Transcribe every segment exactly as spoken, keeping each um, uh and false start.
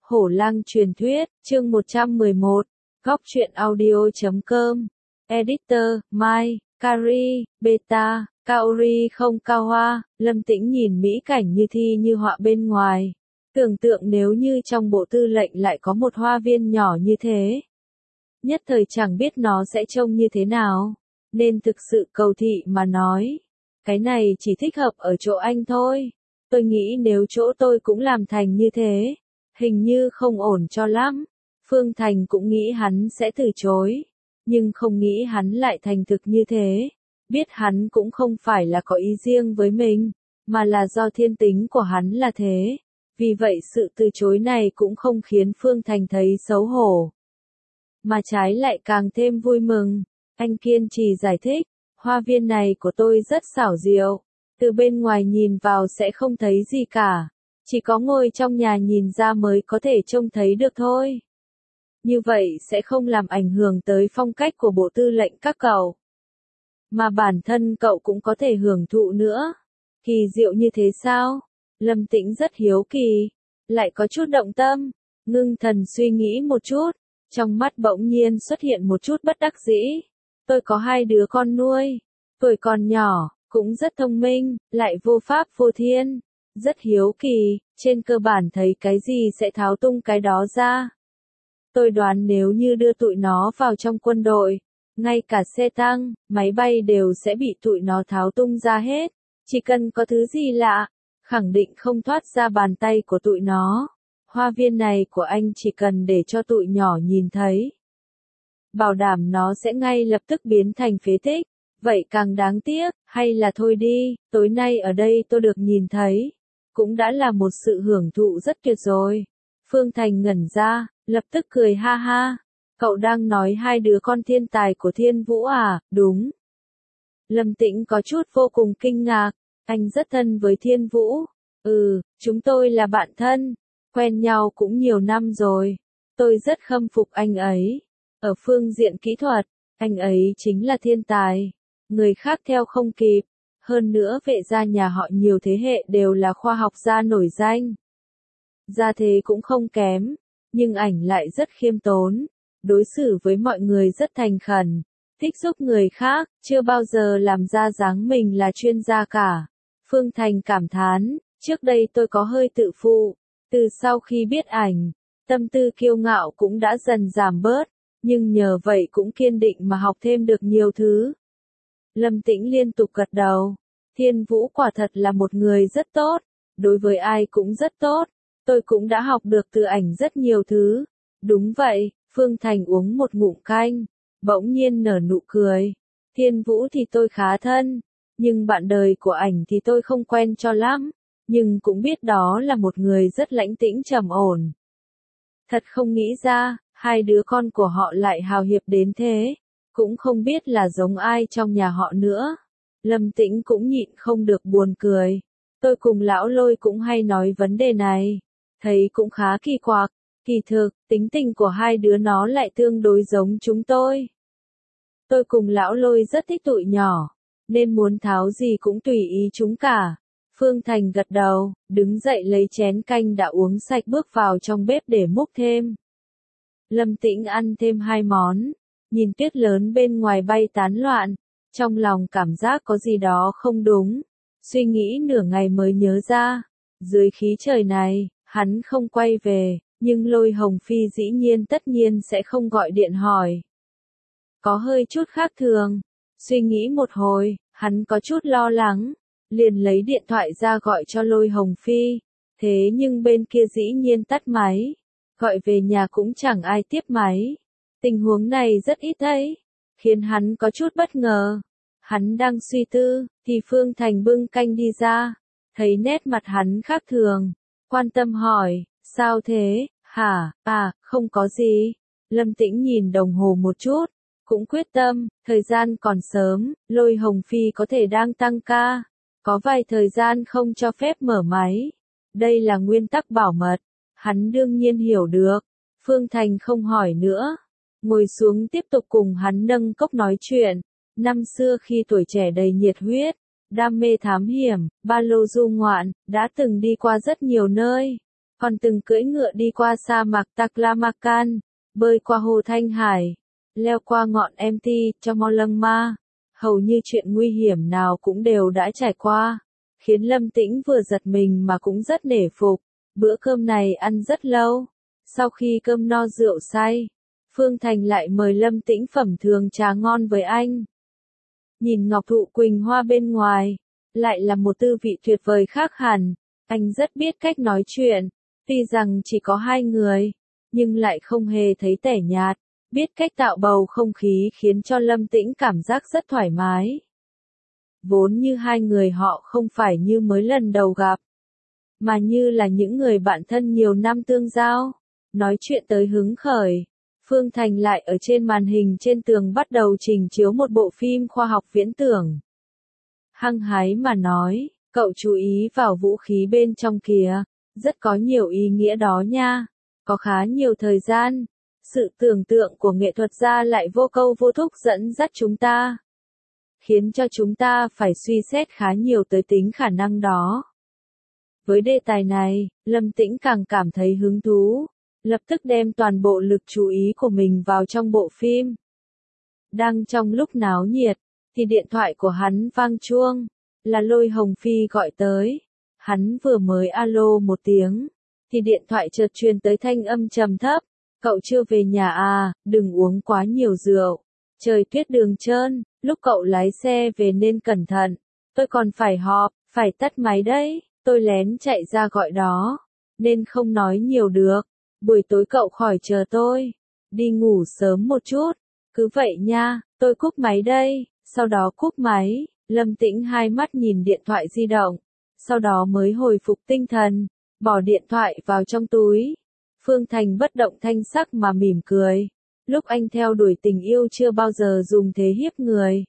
Hổ lang truyền thuyết, chương một trăm mười một, góc truyện audio chấm com, editor, Mai, Kari, Beta, Kaori không cao hoa, Lâm Tĩnh nhìn mỹ cảnh như thi như họa bên ngoài. Tưởng tượng nếu như trong bộ tư lệnh lại có một hoa viên nhỏ như thế. Nhất thời chẳng biết nó sẽ trông như thế nào. Nên thực sự cầu thị mà nói. Cái này chỉ thích hợp ở chỗ anh thôi. Tôi nghĩ nếu chỗ tôi cũng làm thành như thế. Hình như không ổn cho lắm. Phương Thành cũng nghĩ hắn sẽ từ chối. Nhưng không nghĩ hắn lại thành thực như thế. Biết hắn cũng không phải là có ý riêng với mình. Mà là do thiên tính của hắn là thế. Vì vậy sự từ chối này cũng không khiến Phương Thành thấy xấu hổ. Mà trái lại càng thêm vui mừng. Anh kiên trì giải thích. Hoa viên này của tôi rất xảo diệu. Từ bên ngoài nhìn vào sẽ không thấy gì cả. Chỉ có ngồi trong nhà nhìn ra mới có thể trông thấy được thôi. Như vậy sẽ không làm ảnh hưởng tới phong cách của bộ tư lệnh các cậu. Mà bản thân cậu cũng có thể hưởng thụ nữa. Kỳ diệu như thế sao? Lâm Tĩnh rất hiếu kỳ. Lại có chút động tâm. Ngưng thần suy nghĩ một chút. Trong mắt bỗng nhiên xuất hiện một chút bất đắc dĩ. Tôi có hai đứa con nuôi. Tuổi còn nhỏ, cũng rất thông minh, lại vô pháp vô thiên. Rất hiếu kỳ, trên cơ bản thấy cái gì sẽ tháo tung cái đó ra. Tôi đoán nếu như đưa tụi nó vào trong quân đội, ngay cả xe tăng, máy bay đều sẽ bị tụi nó tháo tung ra hết. Chỉ cần có thứ gì lạ, khẳng định không thoát ra bàn tay của tụi nó. Hoa viên này của anh chỉ cần để cho tụi nhỏ nhìn thấy. Bảo đảm nó sẽ ngay lập tức biến thành phế tích. Vậy càng đáng tiếc, hay là thôi đi, tối nay ở đây tôi được nhìn thấy. Cũng đã là một sự hưởng thụ rất tuyệt rồi. Phương Thành ngẩn ra, lập tức cười ha ha. Cậu đang nói hai đứa con thiên tài của Thiên Vũ à, đúng. Lâm Tĩnh có chút vô cùng kinh ngạc. Anh rất thân với Thiên Vũ. Ừ, chúng tôi là bạn thân. Quen nhau cũng nhiều năm rồi. Tôi rất khâm phục anh ấy. Ở phương diện kỹ thuật, anh ấy chính là thiên tài. Người khác theo không kịp. Hơn nữa vệ gia nhà họ nhiều thế hệ đều là khoa học gia nổi danh. Gia thế cũng không kém. Nhưng ảnh lại rất khiêm tốn. Đối xử với mọi người rất thành khẩn. Thích giúp người khác, chưa bao giờ làm ra dáng mình là chuyên gia cả. Phương Thành cảm thán, trước đây tôi có hơi tự phụ. Từ sau khi biết ảnh, tâm tư kiêu ngạo cũng đã dần giảm bớt. Nhưng nhờ vậy cũng kiên định mà học thêm được nhiều thứ. Lâm Tĩnh liên tục gật đầu. Thiên Vũ quả thật là một người rất tốt. Đối với ai cũng rất tốt. Tôi cũng đã học được từ ảnh rất nhiều thứ. Đúng vậy, Phương Thành uống một ngụm canh. Bỗng nhiên nở nụ cười. Thiên Vũ thì tôi khá thân. Nhưng bạn đời của ảnh thì tôi không quen cho lắm. Nhưng cũng biết đó là một người rất lãnh tĩnh trầm ổn. Thật không nghĩ ra. Hai đứa con của họ lại hào hiệp đến thế. Cũng không biết là giống ai trong nhà họ nữa. Lâm Tĩnh cũng nhịn không được buồn cười. Tôi cùng lão Lôi cũng hay nói vấn đề này. Thấy cũng khá kỳ quặc. Kỳ thực, tính tình của hai đứa nó lại tương đối giống chúng tôi. Tôi cùng lão Lôi rất thích tụi nhỏ. Nên muốn tháo gì cũng tùy ý chúng cả. Phương Thành gật đầu, đứng dậy lấy chén canh đã uống sạch bước vào trong bếp để múc thêm. Lâm Tĩnh ăn thêm hai món, nhìn tuyết lớn bên ngoài bay tán loạn, trong lòng cảm giác có gì đó không đúng, suy nghĩ nửa ngày mới nhớ ra, dưới khí trời này, hắn không quay về, nhưng Lôi Hồng Phi dĩ nhiên tất nhiên sẽ không gọi điện hỏi. Có hơi chút khác thường, suy nghĩ một hồi, hắn có chút lo lắng, liền lấy điện thoại ra gọi cho Lôi Hồng Phi, thế nhưng bên kia dĩ nhiên tắt máy. Gọi về nhà cũng chẳng ai tiếp máy. Tình huống này rất ít thấy, khiến hắn có chút bất ngờ. Hắn đang suy tư, thì Phương Thành bưng canh đi ra, thấy nét mặt hắn khác thường, quan tâm hỏi, sao thế, hả, à, không có gì. Lâm Tĩnh nhìn đồng hồ một chút, cũng quyết tâm, thời gian còn sớm, Lôi Hồng Phi có thể đang tăng ca, có vài thời gian không cho phép mở máy. Đây là nguyên tắc bảo mật. Hắn đương nhiên hiểu được. Phương Thành không hỏi nữa. Ngồi xuống tiếp tục cùng hắn nâng cốc nói chuyện. Năm xưa khi tuổi trẻ đầy nhiệt huyết, đam mê thám hiểm, ba lô du ngoạn, đã từng đi qua rất nhiều nơi. còn từng cưỡi ngựa đi qua sa mạc Taklamakan, bơi qua hồ Thanh Hải, leo qua ngọn em tê cho Molangma. Hầu như chuyện nguy hiểm nào cũng đều đã trải qua, khiến Lâm Tĩnh vừa giật mình mà cũng rất nể phục. Bữa cơm này ăn rất lâu. Sau khi cơm no rượu say, Phương Thành lại mời Lâm Tĩnh phẩm thường trà ngon với anh. Nhìn ngọc thụ quỳnh hoa bên ngoài, lại là một tư vị tuyệt vời khác hẳn. Anh rất biết cách nói chuyện, tuy rằng chỉ có hai người, nhưng lại không hề thấy tẻ nhạt, biết cách tạo bầu không khí khiến cho Lâm Tĩnh cảm giác rất thoải mái. Vốn như hai người họ không phải như mới lần đầu gặp, mà như là những người bạn thân nhiều năm tương giao. Nói chuyện tới hứng khởi, Phương Thành lại ở trên màn hình trên tường bắt đầu trình chiếu một bộ phim khoa học viễn tưởng. Hăng hái mà nói, cậu chú ý vào vũ khí bên trong kìa, rất có nhiều ý nghĩa đó nha, có khá nhiều thời gian. Sự tưởng tượng của nghệ thuật gia lại vô câu vô thúc dẫn dắt chúng ta, khiến cho chúng ta phải suy xét khá nhiều tới tính khả năng đó. Với đề tài này, Lâm Tĩnh càng cảm thấy hứng thú, lập tức đem toàn bộ lực chú ý của mình vào trong bộ phim. Đang trong lúc náo nhiệt, thì điện thoại của hắn vang chuông, là Lôi Hồng Phi gọi tới. Hắn vừa mới alo một tiếng, thì điện thoại chợt truyền tới thanh âm trầm thấp. Cậu chưa về nhà à, đừng uống quá nhiều rượu. Trời tuyết đường trơn, lúc cậu lái xe về nên cẩn thận. Tôi còn phải họp, phải tắt máy đấy. Tôi lén chạy ra gọi đó, nên không nói nhiều được. Buổi tối cậu khỏi chờ tôi. Đi ngủ sớm một chút. Cứ vậy nha, tôi cúp máy đây. Sau đó cúp máy, Lâm Tĩnh hai mắt nhìn điện thoại di động. Sau đó mới hồi phục tinh thần, bỏ điện thoại vào trong túi. Phương Thành bất động thanh sắc mà mỉm cười. Lúc anh theo đuổi tình yêu chưa bao giờ dùng thế hiếp người,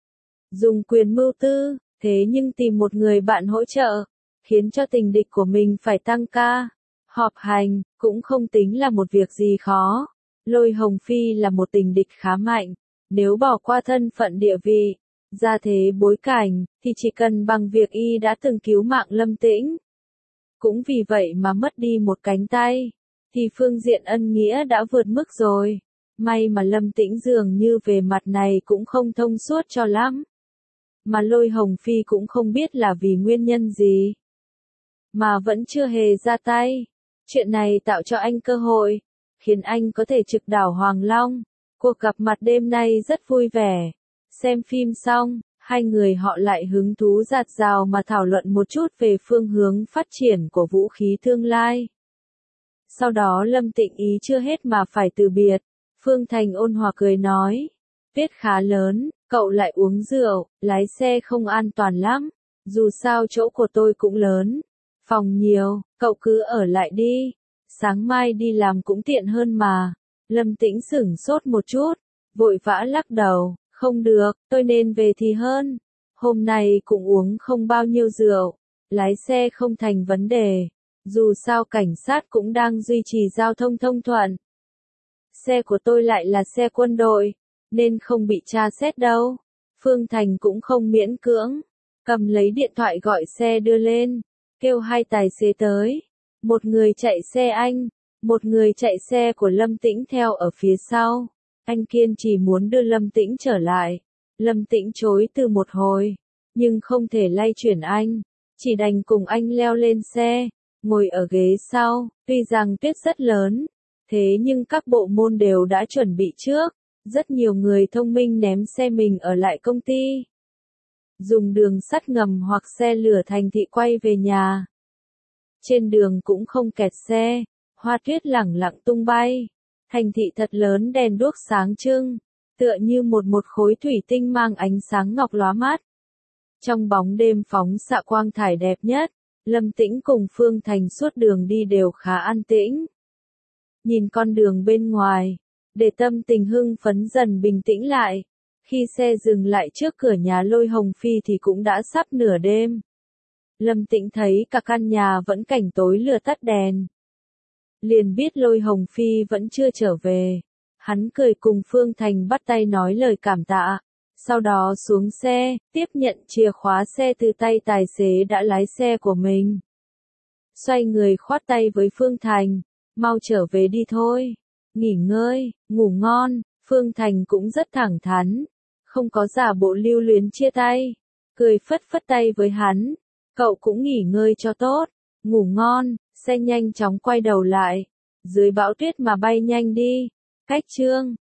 dùng quyền mưu tư, thế nhưng tìm một người bạn hỗ trợ, khiến cho tình địch của mình phải tăng ca, họp hành, cũng không tính là một việc gì khó. Lôi Hồng Phi là một tình địch khá mạnh, nếu bỏ qua thân phận địa vị, gia thế bối cảnh, thì chỉ cần bằng việc y đã từng cứu mạng Lâm Tĩnh. Cũng vì vậy mà mất đi một cánh tay, thì phương diện ân nghĩa đã vượt mức rồi. May mà Lâm Tĩnh dường như về mặt này cũng không thông suốt cho lắm. Mà Lôi Hồng Phi cũng không biết là vì nguyên nhân gì, mà vẫn chưa hề ra tay. Chuyện này tạo cho anh cơ hội, khiến anh có thể trực đảo Hoàng Long. Cuộc gặp mặt đêm nay rất vui vẻ. Xem phim xong, hai người họ lại hứng thú dạt dào mà thảo luận một chút về phương hướng phát triển của vũ khí tương lai. Sau đó Lâm Tĩnh ý chưa hết mà phải từ biệt. Phương Thành ôn hòa cười nói, tuyết khá lớn, cậu lại uống rượu, lái xe không an toàn lắm. Dù sao chỗ của tôi cũng lớn, phòng nhiều, cậu cứ ở lại đi. Sáng mai đi làm cũng tiện hơn mà. Lâm Tĩnh sửng sốt một chút, vội vã lắc đầu, không được, tôi nên về thì hơn. Hôm nay cũng uống không bao nhiêu rượu, lái xe không thành vấn đề. Dù sao cảnh sát cũng đang duy trì giao thông thông thuận. Xe của tôi lại là xe quân đội, nên không bị tra xét đâu. Phương Thành cũng không miễn cưỡng, cầm lấy điện thoại gọi xe đưa lên, kêu hai tài xế tới. Một người chạy xe anh, một người chạy xe của Lâm Tĩnh theo ở phía sau. Anh kiên trì muốn đưa Lâm Tĩnh trở lại. Lâm Tĩnh chối từ một hồi, nhưng không thể lay chuyển anh, chỉ đành cùng anh leo lên xe, ngồi ở ghế sau. Tuy rằng tuyết rất lớn, thế nhưng các bộ môn đều đã chuẩn bị trước. Rất nhiều người thông minh ném xe mình ở lại công ty, dùng đường sắt ngầm hoặc xe lửa thành thị quay về nhà. Trên đường cũng không kẹt xe, hoa tuyết lẳng lặng tung bay. Thành thị thật lớn đèn đuốc sáng trưng, tựa như một một khối thủy tinh mang ánh sáng ngọc lóa mắt. Trong bóng đêm phóng xạ quang thải đẹp nhất, Lâm Tĩnh cùng Phương Thành suốt đường đi đều khá an tĩnh. Nhìn con đường bên ngoài, để tâm tình hưng phấn dần bình tĩnh lại. Khi xe dừng lại trước cửa nhà Lôi Hồng Phi thì cũng đã sắp nửa đêm. Lâm Tĩnh thấy cả căn nhà vẫn cảnh tối lửa tắt đèn, liền biết Lôi Hồng Phi vẫn chưa trở về. Hắn cười cùng Phương Thành bắt tay nói lời cảm tạ, sau đó xuống xe, tiếp nhận chìa khóa xe từ tay tài xế đã lái xe của mình. xoay người khoát tay với Phương Thành, mau trở về đi thôi, nghỉ ngơi, ngủ ngon. Phương Thành cũng rất thẳng thắn, không có giả bộ lưu luyến chia tay, cười phất phất tay với hắn, cậu cũng nghỉ ngơi cho tốt, ngủ ngon. Xe nhanh chóng quay đầu lại, dưới bão tuyết mà bay nhanh đi, cách Trương